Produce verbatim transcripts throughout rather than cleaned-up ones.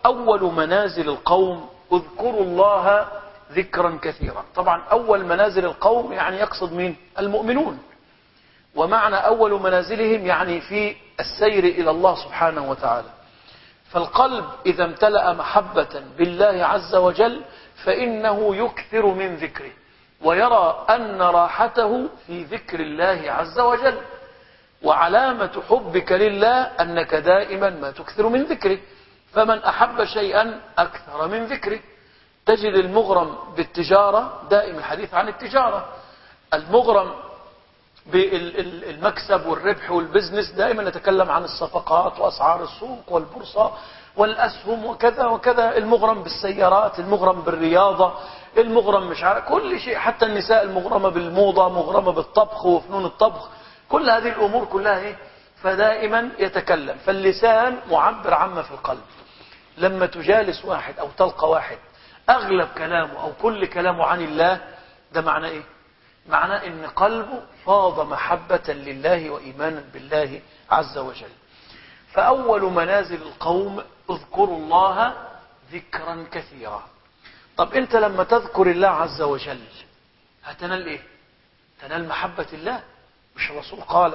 أول منازل القوم اذكروا الله ذكرا كثيرا. طبعا أول منازل القوم يعني يقصد مين؟ المؤمنون. ومعنى أول منازلهم يعني في السير إلى الله سبحانه وتعالى. فالقلب إذا امتلأ محبة بالله عز وجل فإنه يكثر من ذكره، ويرى أن راحته في ذكر الله عز وجل. وعلامة حبك لله أنك دائما ما تكثر من ذكره. فمن أحب شيئا أكثر من ذكره. تجد المغرم بالتجارة دائم الحديث عن التجارة، المغرم بالمكسب والربح والبزنس دائما نتكلم عن الصفقات وأسعار السوق والبورصة والأسهم وكذا وكذا. المغرم بالسيارات، المغرم بالرياضة، المغرم مش عارف كل شيء، حتى النساء المغرمة بالموضة، مغرمة بالطبخ وفنون الطبخ، كل هذه الأمور كلها إيه؟ فدائما يتكلم. فاللسان معبر عما في القلب. لما تجالس واحد أو تلقى واحد أغلب كلامه أو كل كلامه عن الله، ده معناه إيه؟ معناه إن قلبه فاض محبة لله وإيمانا بالله عز وجل. فأول منازل القوم اذكروا الله ذكرا كثيرا. طب أنت لما تذكر الله عز وجل هتنال إيه؟ تنال محبة الله. مش الرسول قال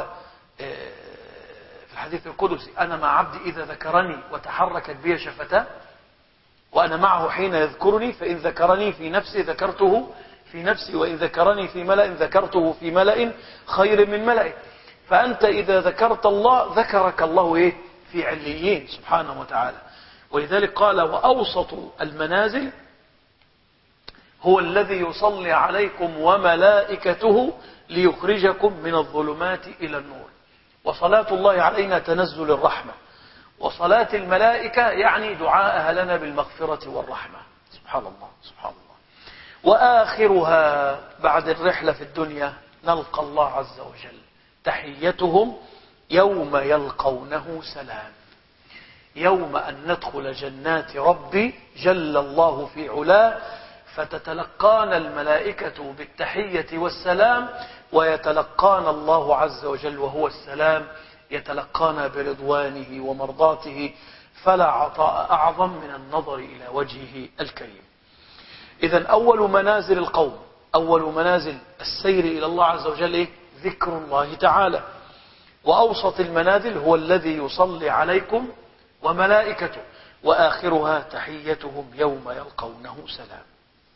في الحديث القدسي أنا مع عبدي إذا ذكرني وتحركت بي شفتاه، وأنا معه حين يذكرني، فإن ذكرني في نفسي ذكرته في نفسي، وإن ذكرني في ملأ ذكرته في ملأ خير من ملأ. فأنت إذا ذكرت الله ذكرك الله إيه؟ في عليين سبحانه وتعالى. ولذلك قال وأوسط المنازل هو الذي يصلي عليكم وملائكته ليخرجكم من الظلمات إلى النور. وصلاة الله علينا تنزل الرحمة، وصلاة الملائكة يعني دعاءها لنا بالمغفرة والرحمة. سبحان الله سبحان الله. وآخرها بعد الرحلة في الدنيا نلقى الله عز وجل تحيتهم يوم يلقونه سلام. يوم أن ندخل جنات ربي جل الله في علاه فتتلقانا الملائكة بالتحية والسلام، ويتلقانا الله عز وجل وهو السلام يتلقانا برضوانه ومرضاته. فلا عطاء أعظم من النظر إلى وجهه الكريم. إذن أول منازل القوم، أول منازل السير إلى الله عز وجل إيه؟ ذكر الله تعالى. وأوسط المنازل هو الذي يصلي عليكم وملائكته، وآخرها تحيتهم يوم يلقونه سلام.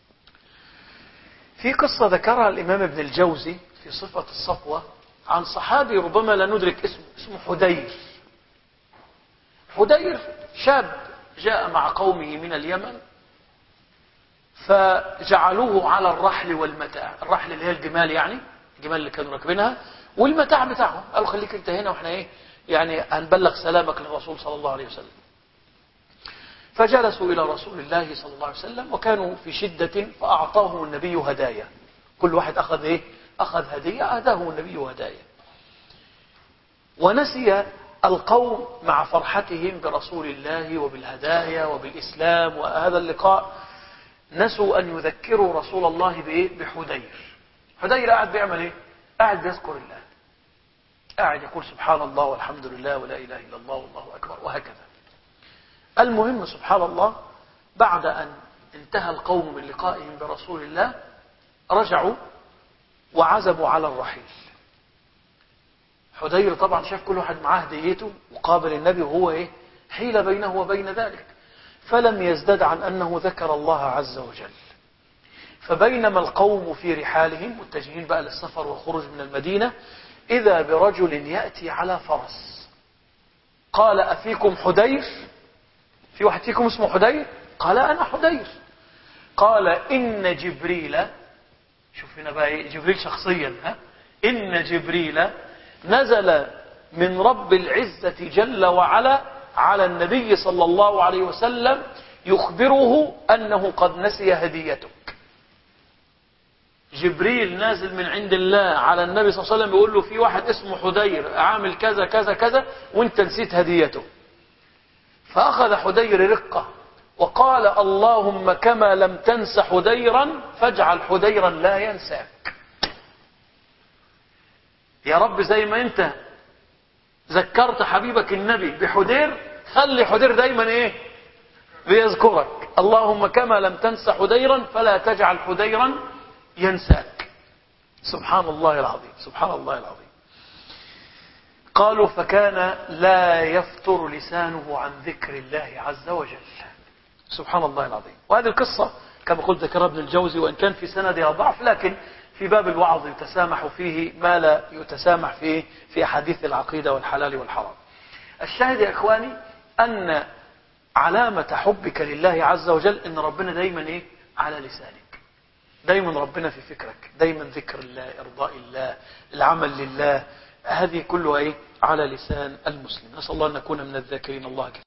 في قصة ذكرها الإمام ابن الجوزي في صفة الصفوة عن صحابي ربما لا ندرك اسمه، اسمه حدير. حدير شاب جاء مع قومه من اليمن، فجعلوه على الرحل والمتاع. الرحل اللي هي الجمال، يعني الجمال اللي كانوا راكبينها، والمتاع بتاعهم. قالوا خليك انت هنا واحنا ايه يعني هنبلغ سلامك للرسول صلى الله عليه وسلم. فجلسوا إلى رسول الله صلى الله عليه وسلم وكانوا في شدة، فأعطاهم النبي هدايا. كل واحد أخذ إيه؟ أخذ هدية، أهداه النبي هدايا. ونسي القوم مع فرحتهم برسول الله وبالهدايا وبالإسلام وهذا اللقاء، نسوا أن يذكروا رسول الله بإيه؟ بحدير. حدير قاعد بيعمل إيه؟ قاعد بيذكر الله، قاعد يقول سبحان الله والحمد لله ولا إله إلا الله والله أكبر وهكذا. المهم سبحان الله، بعد أن انتهى القوم من لقائهم برسول الله رجعوا وعزموا على الرحيل. حدير طبعا شاف كل واحد معاه هديته وقابل النبي، وهو إيه؟ حيل بينه وبين ذلك، فلم يزدد عن أنه ذكر الله عز وجل. فبينما القوم في رحالهم متجهين بقى للسفر والخروج من المدينة، إذا برجل يأتي على فرس. قال أفيكم حدير؟ في واحد فيكم اسمه حدير؟ قال أنا حدير. قال إن جبريل، شوف هنا بقى جبريل شخصيا، ها؟ إن جبريل نزل من رب العزة جل وعلا على النبي صلى الله عليه وسلم يخبره أنه قد نسي هديتك. جبريل نازل من عند الله على النبي صلى الله عليه وسلم يقول له في واحد اسمه حدير عامل كذا كذا كذا وانت نسيت هديته. فأخذ حدير رقة وقال اللهم كما لم تنس حديرا فاجعل حديرا لا ينساك. يا رب زي ما انت ذكرت حبيبك النبي بحدير، خلي حدير دايما ايه؟ بيذكرك. اللهم كما لم تنس حديرا فلا تجعل حديرا ينساك. سبحان الله العظيم، سبحان الله العظيم. قالوا فكان لا يفتر لسانه عن ذكر الله عز وجل. سبحان الله العظيم. وهذه القصة كما قلت ذكرها ابن الجوزي، وإن كان في سندها ضعف، لكن في باب الوعظ يتسامح فيه ما لا يتسامح فيه في أحاديث العقيدة والحلال والحرام. الشاهد يا إخواني أن علامة حبك لله عز وجل إن ربنا دايما إيه؟ على لسانك، دايما ربنا في فكرك، دايما ذكر الله، إرضاء الله، العمل لله، هذه كلها إيه؟ على لسان المسلم. نسأل الله أن نكون من الذاكرين الله كثيرا.